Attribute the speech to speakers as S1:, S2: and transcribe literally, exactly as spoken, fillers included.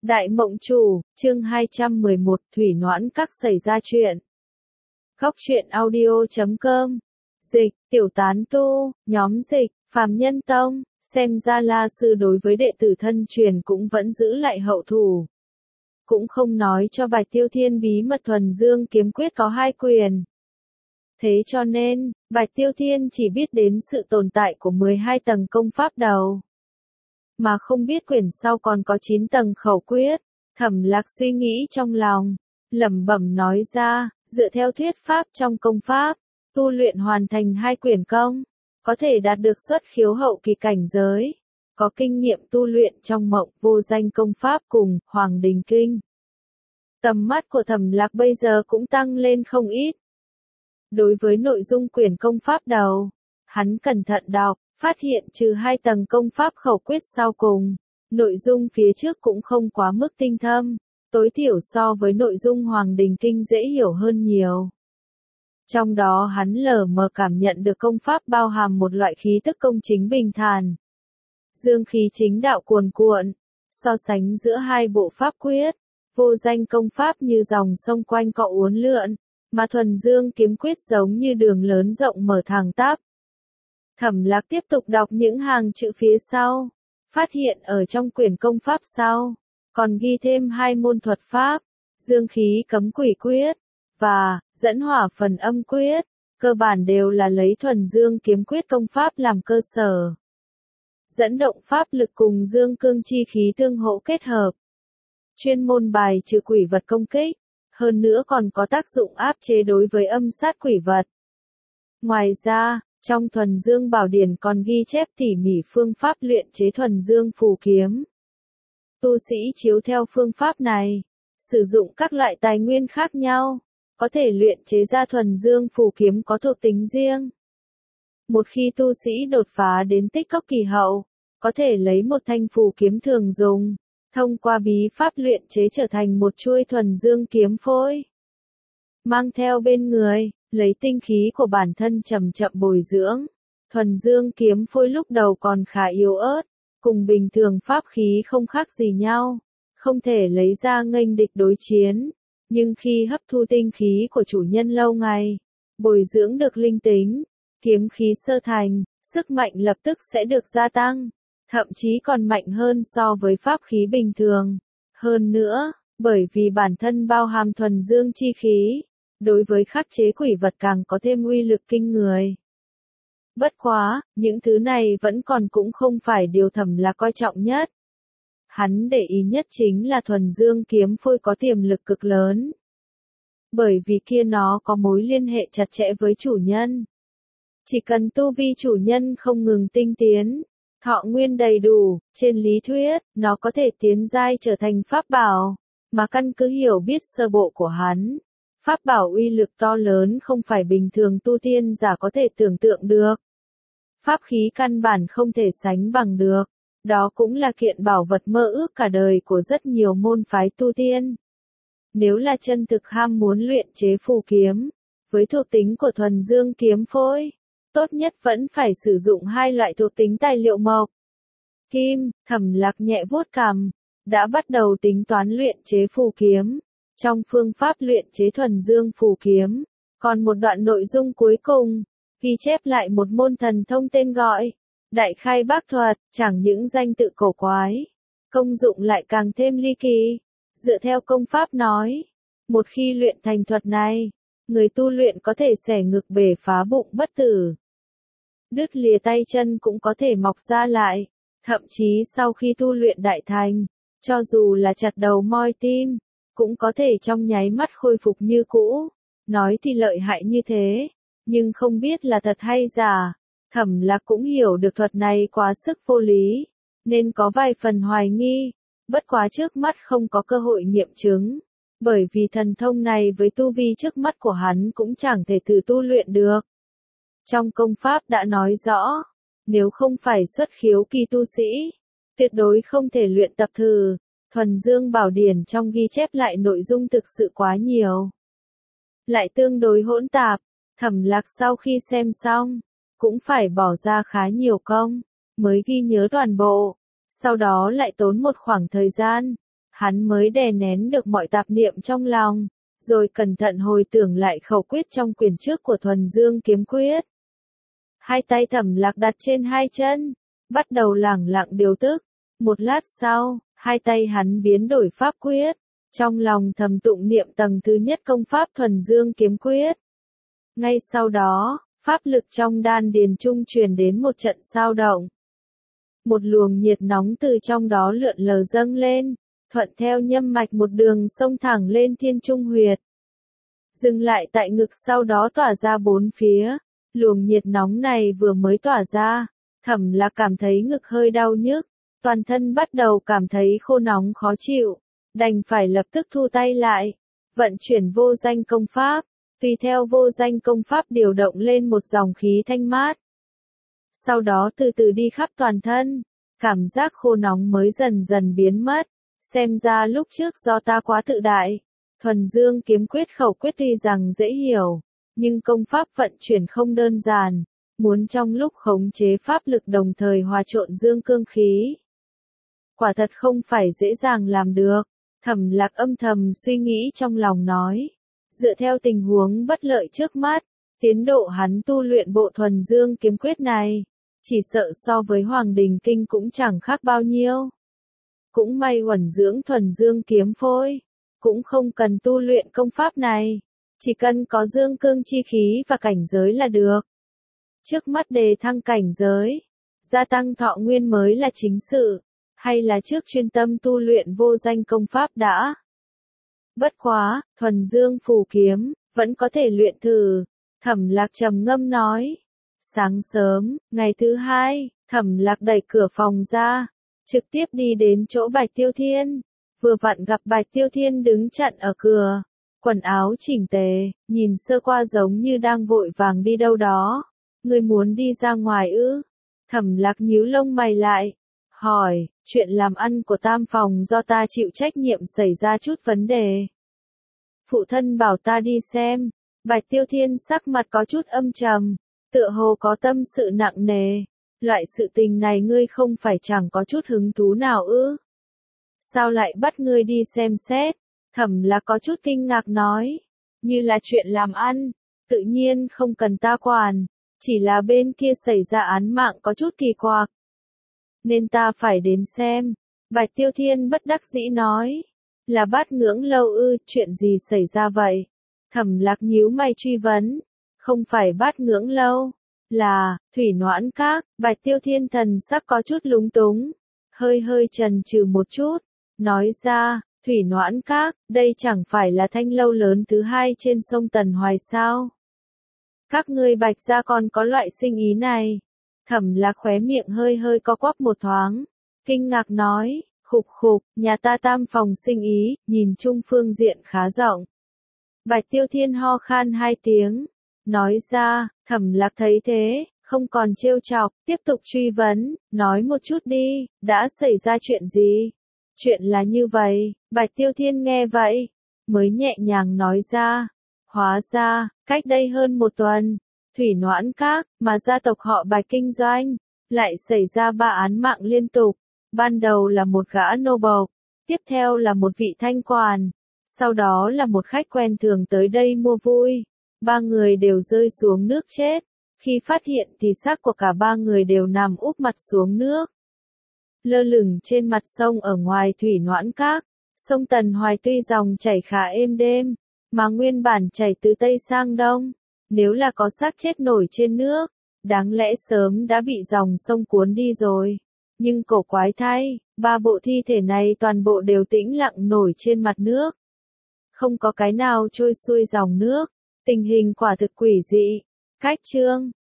S1: Đại Mộng Chủ, chương hai trăm mười một, Thủy Noãn Các xảy ra chuyện. Góc truyện audio chấm com. Dịch, tiểu tán tu, nhóm dịch, Phàm Nhân Tông, xem ra La Sư đối với đệ tử thân truyền cũng vẫn giữ lại hậu thủ. Cũng không nói cho Bạch Tiêu Thiên bí mật thuần dương kiếm quyết có hai quyền. Thế cho nên, Bạch Tiêu Thiên chỉ biết đến sự tồn tại của mười hai tầng công pháp đầu. Mà không biết quyển sau còn có chín tầng khẩu quyết. Thẩm Lạc suy nghĩ trong lòng, lẩm bẩm nói ra, dựa theo thuyết pháp trong công pháp, tu luyện hoàn thành hai quyển công, có thể đạt được xuất khiếu hậu kỳ cảnh giới, có kinh nghiệm tu luyện trong mộng vô danh công pháp cùng Hoàng Đình Kinh. Tầm mắt của Thẩm Lạc bây giờ cũng tăng lên không ít. Đối với nội dung quyển công pháp đầu, hắn cẩn thận đọc, phát hiện trừ hai tầng công pháp khẩu quyết sau cùng, nội dung phía trước cũng không quá mức tinh thâm, tối thiểu so với nội dung Hoàng Đình Kinh dễ hiểu hơn nhiều. Trong đó hắn lờ mờ cảm nhận được công pháp bao hàm một loại khí tức công chính bình thản. Dương khí chính đạo cuồn cuộn, so sánh giữa hai bộ pháp quyết, vô danh công pháp như dòng sông quanh co uốn lượn, mà thuần dương kiếm quyết giống như đường lớn rộng mở thẳng tắp. Thẩm Lạc tiếp tục đọc những hàng chữ phía sau, phát hiện ở trong quyển công pháp sau, còn ghi thêm hai môn thuật pháp, dương khí cấm quỷ quyết, và dẫn hỏa phần âm quyết, cơ bản đều là lấy thuần dương kiếm quyết công pháp làm cơ sở. Dẫn động pháp lực cùng dương cương chi khí tương hỗ kết hợp. Chuyên môn bài trừ quỷ vật công kích, hơn nữa còn có tác dụng áp chế đối với âm sát quỷ vật. Ngoài ra, trong thuần dương bảo điển còn ghi chép tỉ mỉ phương pháp luyện chế thuần dương phù kiếm. Tu sĩ chiếu theo phương pháp này, sử dụng các loại tài nguyên khác nhau, có thể luyện chế ra thuần dương phù kiếm có thuộc tính riêng. Một khi tu sĩ đột phá đến tích cốc kỳ hậu, có thể lấy một thanh phù kiếm thường dùng, thông qua bí pháp luyện chế trở thành một chuôi thuần dương kiếm phôi. Mang theo bên người, lấy tinh khí của bản thân chậm chậm bồi dưỡng. Thuần dương kiếm phôi lúc đầu còn khá yếu ớt, cùng bình thường pháp khí không khác gì nhau, không thể lấy ra nghênh địch đối chiến, nhưng khi hấp thu tinh khí của chủ nhân lâu ngày, bồi dưỡng được linh tính, kiếm khí sơ thành, sức mạnh lập tức sẽ được gia tăng, thậm chí còn mạnh hơn so với pháp khí bình thường. Hơn nữa, bởi vì bản thân bao hàm thuần dương chi khí, đối với khắc chế quỷ vật càng có thêm uy lực kinh người. Bất quá, những thứ này vẫn còn cũng không phải điều Thẩm Lạc coi trọng nhất. Hắn để ý nhất chính là thuần dương kiếm phôi có tiềm lực cực lớn. Bởi vì kia nó có mối liên hệ chặt chẽ với chủ nhân. Chỉ cần tu vi chủ nhân không ngừng tinh tiến, thọ nguyên đầy đủ, trên lý thuyết, nó có thể tiến giai trở thành pháp bảo, mà căn cứ hiểu biết sơ bộ của hắn. Pháp bảo uy lực to lớn không phải bình thường tu tiên giả có thể tưởng tượng được. Pháp khí căn bản không thể sánh bằng được. Đó cũng là kiện bảo vật mơ ước cả đời của rất nhiều môn phái tu tiên. Nếu là chân thực ham muốn luyện chế phù kiếm, với thuộc tính của thuần dương kiếm phôi, tốt nhất vẫn phải sử dụng hai loại thuộc tính tài liệu mộc. Kim, Thẩm Lạc nhẹ vuốt cằm, đã bắt đầu tính toán luyện chế phù kiếm. Trong phương pháp luyện chế thuần dương phù kiếm, còn một đoạn nội dung cuối cùng, ghi chép lại một môn thần thông tên gọi Đại Khai Bác Thuật, chẳng những danh tự cổ quái, công dụng lại càng thêm ly kỳ. Dựa theo công pháp nói, một khi luyện thành thuật này, người tu luyện có thể xẻ ngực bể phá bụng bất tử. Đứt lìa tay chân cũng có thể mọc ra lại, thậm chí sau khi tu luyện đại thành, cho dù là chặt đầu moi tim, cũng có thể trong nháy mắt khôi phục như cũ. Nói thì lợi hại như thế, nhưng không biết là thật hay giả. Thẩm Lạc cũng hiểu được thuật này quá sức vô lý, nên có vài phần hoài nghi, bất quá trước mắt không có cơ hội nghiệm chứng, bởi vì thần thông này với tu vi trước mắt của hắn cũng chẳng thể tự tu luyện được. Trong công pháp đã nói rõ, nếu không phải xuất khiếu kỳ tu sĩ, tuyệt đối không thể luyện tập thử. Thuần dương bảo điển trong ghi chép lại nội dung thực sự quá nhiều, lại tương đối hỗn tạp. Thẩm Lạc sau khi xem xong, cũng phải bỏ ra khá nhiều công, mới ghi nhớ toàn bộ, sau đó lại tốn một khoảng thời gian, hắn mới đè nén được mọi tạp niệm trong lòng, rồi cẩn thận hồi tưởng lại khẩu quyết trong quyển trước của Thuần Dương Kiếm Quyết. Hai tay Thẩm Lạc đặt trên hai chân, bắt đầu lẳng lặng điều tức. Một lát sau, hai tay hắn biến đổi pháp quyết, trong lòng thầm tụng niệm tầng thứ nhất công pháp Thuần Dương Kiếm Quyết. Ngay sau đó, pháp lực trong đan điền trung truyền đến một trận sao động. Một luồng nhiệt nóng từ trong đó lượn lờ dâng lên, thuận theo nhâm mạch một đường sông thẳng lên thiên trung huyệt. Dừng lại tại ngực, sau đó tỏa ra bốn phía. Luồng nhiệt nóng này vừa mới tỏa ra, Thẩm Lạc cảm thấy ngực hơi đau nhức, toàn thân bắt đầu cảm thấy khô nóng khó chịu, đành phải lập tức thu tay lại, vận chuyển vô danh công pháp, tùy theo vô danh công pháp điều động lên một dòng khí thanh mát. Sau đó từ từ đi khắp toàn thân, cảm giác khô nóng mới dần dần biến mất, xem ra lúc trước do ta quá tự đại. Thuần Dương Kiếm Quyết khẩu quyết tuy rằng dễ hiểu, nhưng công pháp vận chuyển không đơn giản, muốn trong lúc khống chế pháp lực đồng thời hòa trộn dương cương khí. Quả thật không phải dễ dàng làm được, Thẩm Lạc âm thầm suy nghĩ trong lòng nói. Dựa theo tình huống bất lợi trước mắt, tiến độ hắn tu luyện bộ Thuần Dương Kiếm Quyết này, chỉ sợ so với Hoàng Đình Kinh cũng chẳng khác bao nhiêu. Cũng may uẩn dưỡng Thuần Dương Kiếm Phôi, cũng không cần tu luyện công pháp này, chỉ cần có dương cương chi khí và cảnh giới là được. Trước mắt đề thăng cảnh giới, gia tăng thọ nguyên mới là chính sự, hay là trước chuyên tâm tu luyện vô danh công pháp đã. Bất quá, Thuần Dương Phù Kiếm, vẫn có thể luyện thử, Thẩm Lạc trầm ngâm nói. Sáng sớm, ngày thứ hai, Thẩm Lạc đẩy cửa phòng ra, trực tiếp đi đến chỗ Bạch Tiêu Thiên, vừa vặn gặp Bạch Tiêu Thiên đứng chặn ở cửa, quần áo chỉnh tề, nhìn sơ qua giống như đang vội vàng đi đâu đó. Ngươi muốn đi ra ngoài ư? Thẩm Lạc nhíu lông mày lại, hỏi, chuyện làm ăn của tam phòng do ta chịu trách nhiệm xảy ra chút vấn đề. Phụ thân bảo ta đi xem. Bạch Tiêu Thiên sắc mặt có chút âm trầm, tựa hồ có tâm sự nặng nề. Loại sự tình này ngươi không phải chẳng có chút hứng thú nào ư? Sao lại bắt ngươi đi xem xét? Thẩm Lạc có chút kinh ngạc nói, như là chuyện làm ăn, tự nhiên không cần ta quản, chỉ là bên kia xảy ra án mạng có chút kỳ quặc, nên ta phải đến xem. Bạch Tiêu Thiên bất đắc dĩ nói, là Bát Ngưỡng Lâu ư, chuyện gì xảy ra vậy? Thẩm Lạc nhíu mày truy vấn, không phải Bát Ngưỡng Lâu, là Thủy Noãn Các. Bạch Tiêu Thiên thần sắc có chút lúng túng, hơi hơi chần chừ một chút, nói ra, Thủy Noãn Các, đây chẳng phải là thanh lâu lớn thứ hai trên sông Tần Hoài sao? Các ngươi Bạch gia còn có loại sinh ý này? Thẩm Lạc khóe miệng hơi hơi co quắp một thoáng, kinh ngạc nói, khục khục, nhà ta tam phòng sinh ý, nhìn chung phương diện khá rộng. Bạch Tiêu Thiên ho khan hai tiếng, nói ra. Thẩm Lạc thấy thế, không còn trêu chọc, tiếp tục truy vấn, nói một chút đi, đã xảy ra chuyện gì? Chuyện là như vậy, Bạch Tiêu Thiên nghe vậy, mới nhẹ nhàng nói ra, hóa ra, cách đây hơn một tuần, Thủy Noãn Các, mà gia tộc họ Bạch kinh doanh, lại xảy ra ba án mạng liên tục, ban đầu là một gã nô bộc, tiếp theo là một vị thanh quản, sau đó là một khách quen thường tới đây mua vui, ba người đều rơi xuống nước chết, khi phát hiện thì xác của cả ba người đều nằm úp mặt xuống nước. Lơ lửng trên mặt sông ở ngoài Thủy Noãn Các, sông Tần Hoài tuy dòng chảy khá êm đêm, mà nguyên bản chảy từ Tây sang Đông, nếu là có xác chết nổi trên nước, đáng lẽ sớm đã bị dòng sông cuốn đi rồi. Nhưng cổ quái thay, ba bộ thi thể này toàn bộ đều tĩnh lặng nổi trên mặt nước. Không có cái nào trôi xuôi dòng nước, tình hình quả thực quỷ dị. Cách chương